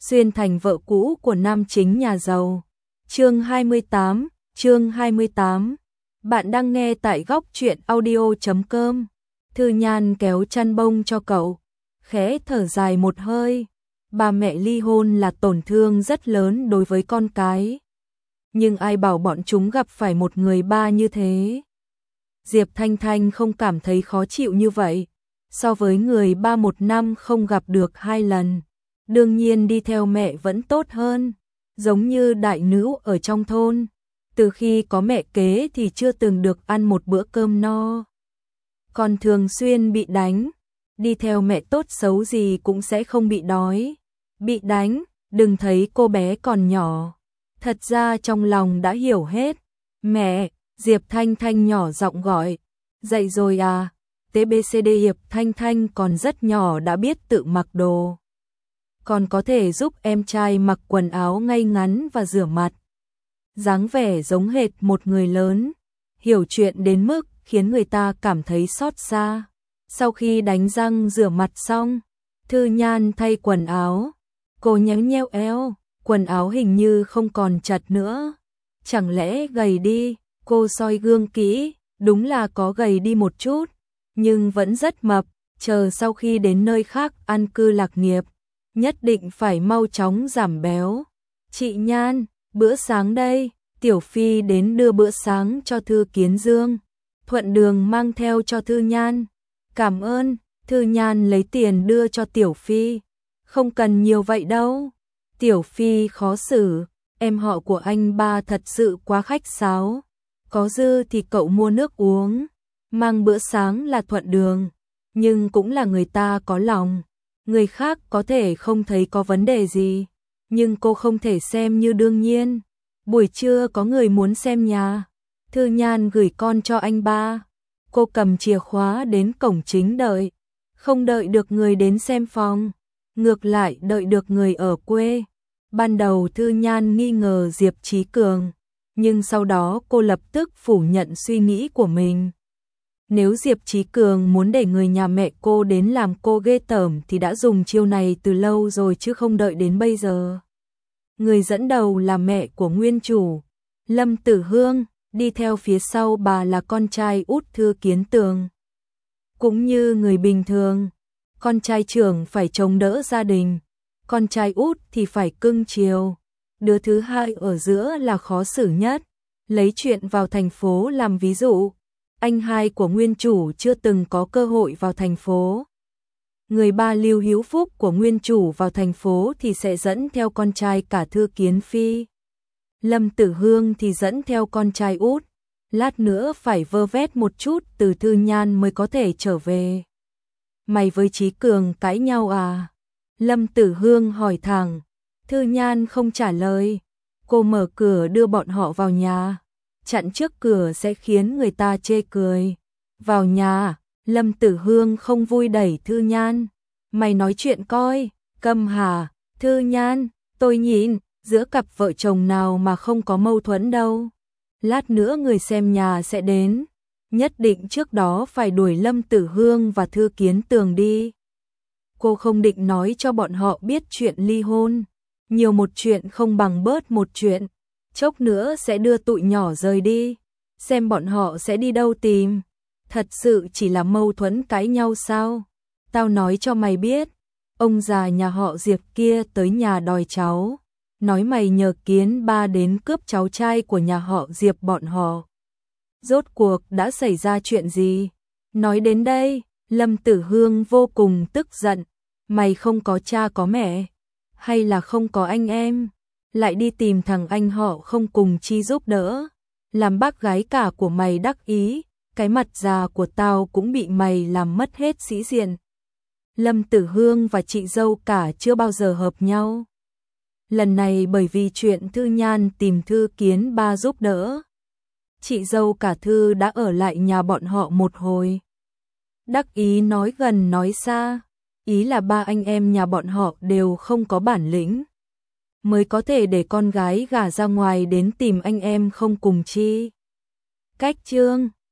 xuyên thành vợ cũ của nam chính nhà giàu. Chương 28. Bạn đang nghe tại góc truyện audio.com. Thư Nhan kéo chăn bông cho cậu, khẽ thở dài một hơi. Ba mẹ ly hôn là tổn thương rất lớn đối với con cái. Nhưng ai bảo bọn chúng gặp phải một người ba như thế. Diệp Thanh Thanh không cảm thấy khó chịu như vậy. So với người ba một năm không gặp được 2 lần, đương nhiên đi theo mẹ vẫn tốt hơn. Giống như đại nữ ở trong thôn, từ khi có mẹ kế thì chưa từng được ăn một bữa cơm no. Còn thường xuyên bị đánh, đi theo mẹ tốt xấu gì cũng sẽ không bị đói. Bị đánh, đừng thấy cô bé còn nhỏ. Thật ra trong lòng đã hiểu hết. Mẹ, Diệp Thanh Thanh nhỏ giọng gọi. Dậy rồi à? TBCD Diệp Thanh Thanh còn rất nhỏ đã biết tự mặc đồ. Còn có thể giúp em trai mặc quần áo ngay ngắn và rửa mặt. Dáng vẻ giống hệt một người lớn, hiểu chuyện đến mức khiến người ta cảm thấy xót xa. Sau khi đánh răng rửa mặt xong, Thư Nhan thay quần áo. Cô nhéo nheo eo, quần áo hình như không còn chặt nữa. Chẳng lẽ gầy đi? Cô soi gương kỹ, đúng là có gầy đi một chút, nhưng vẫn rất mập. Chờ sau khi đến nơi khác an cư lạc nghiệp, nhất định phải mau chóng giảm béo. Chị Nhan, bữa sáng đây. Tiểu Phi đến đưa bữa sáng cho Thư Kiến Dương. Thuận Đường mang theo cho Thư Nhan. Cảm ơn. Thư Nhan lấy tiền đưa cho Tiểu Phi. Không cần nhiều vậy đâu. Tiểu Phi khó xử, em họ của anh ba thật sự quá khách sáo. Có dư thì cậu mua nước uống. Mang bữa sáng là Thuận Đường, nhưng cũng là người ta có lòng. Người khác có thể không thấy có vấn đề gì, nhưng cô không thể xem như đương nhiên. Buổi trưa có người muốn xem nhà. Thư Nhan gửi con cho anh ba. Cô cầm chìa khóa đến cổng chính đợi. Không đợi được người đến xem phòng, ngược lại đợi được người ở quê. Ban đầu Thư Nhan nghi ngờ Diệp Chí Cường, nhưng sau đó cô lập tức phủ nhận suy nghĩ của mình. Nếu Diệp Chí Cường muốn để người nhà mẹ cô đến làm cô ghê tởm thì đã dùng chiêu này từ lâu rồi chứ không đợi đến bây giờ. Người dẫn đầu là mẹ của nguyên chủ, Lâm Tử Hương, đi theo phía sau bà là con trai út Thư Kiến Tường. Cũng như người bình thường, con trai trưởng phải chống đỡ gia đình, con trai út thì phải cưng chiều. Đứa thứ hai ở giữa là khó xử nhất. Lấy chuyện vào thành phố làm ví dụ, anh hai của nguyên chủ chưa từng có cơ hội vào thành phố. Người ba Lưu Hữu Phúc của nguyên chủ vào thành phố thì sẽ dẫn theo con trai cả Thư Kiến Phi. Lâm Tử Hương thì dẫn theo con trai út. Lát nữa phải vơ vét một chút từ Thư Nhan mới có thể trở về. Mày với Chí Cường cãi nhau à? Lâm Tử Hương hỏi thẳng. Thư Nhan không trả lời. Cô mở cửa đưa bọn họ vào nhà. Chặn trước cửa sẽ khiến người ta chê cười. Vào nhà, Lâm Tử Hương không vui đẩy Thư Nhan. Mày nói chuyện coi, câm hả? Thư Nhan, tôi nhìn, giữa cặp vợ chồng nào mà không có mâu thuẫn đâu. Lát nữa người xem nhà sẽ đến. Nhất định trước đó phải đuổi Lâm Tử Hương và Thư Kiến Tường đi. Cô không định nói cho bọn họ biết chuyện ly hôn. Nhiều một chuyện không bằng bớt một chuyện. Chốc nữa sẽ đưa tụi nhỏ rời đi. Xem bọn họ sẽ đi đâu tìm. Thật sự chỉ là mâu thuẫn cãi nhau sao? Tao nói cho mày biết. Ông già nhà họ Diệp kia tới nhà đòi cháu. Nói mày nhờ Kiến ba đến cướp cháu trai của nhà họ Diệp bọn họ. Rốt cuộc đã xảy ra chuyện gì? Nói đến đây, Lâm Tử Hương vô cùng tức giận. Mày không có cha có mẹ, hay là không có anh em, lại đi tìm thằng anh họ không cùng chi giúp đỡ. Làm bác gái cả của mày đắc ý, cái mặt già của tao cũng bị mày làm mất hết sĩ diện. Lâm Tử Hương và chị dâu cả chưa bao giờ hợp nhau. Lần này bởi vì chuyện Thư Nhan tìm Thư Kiến ba giúp đỡ, chị dâu cả Thư đã ở lại nhà bọn họ một hồi. Đắc ý nói gần nói xa, ý là ba anh em nhà bọn họ đều không có bản lĩnh, mới có thể để con gái gả ra ngoài đến tìm anh em không cùng chi. Cách chương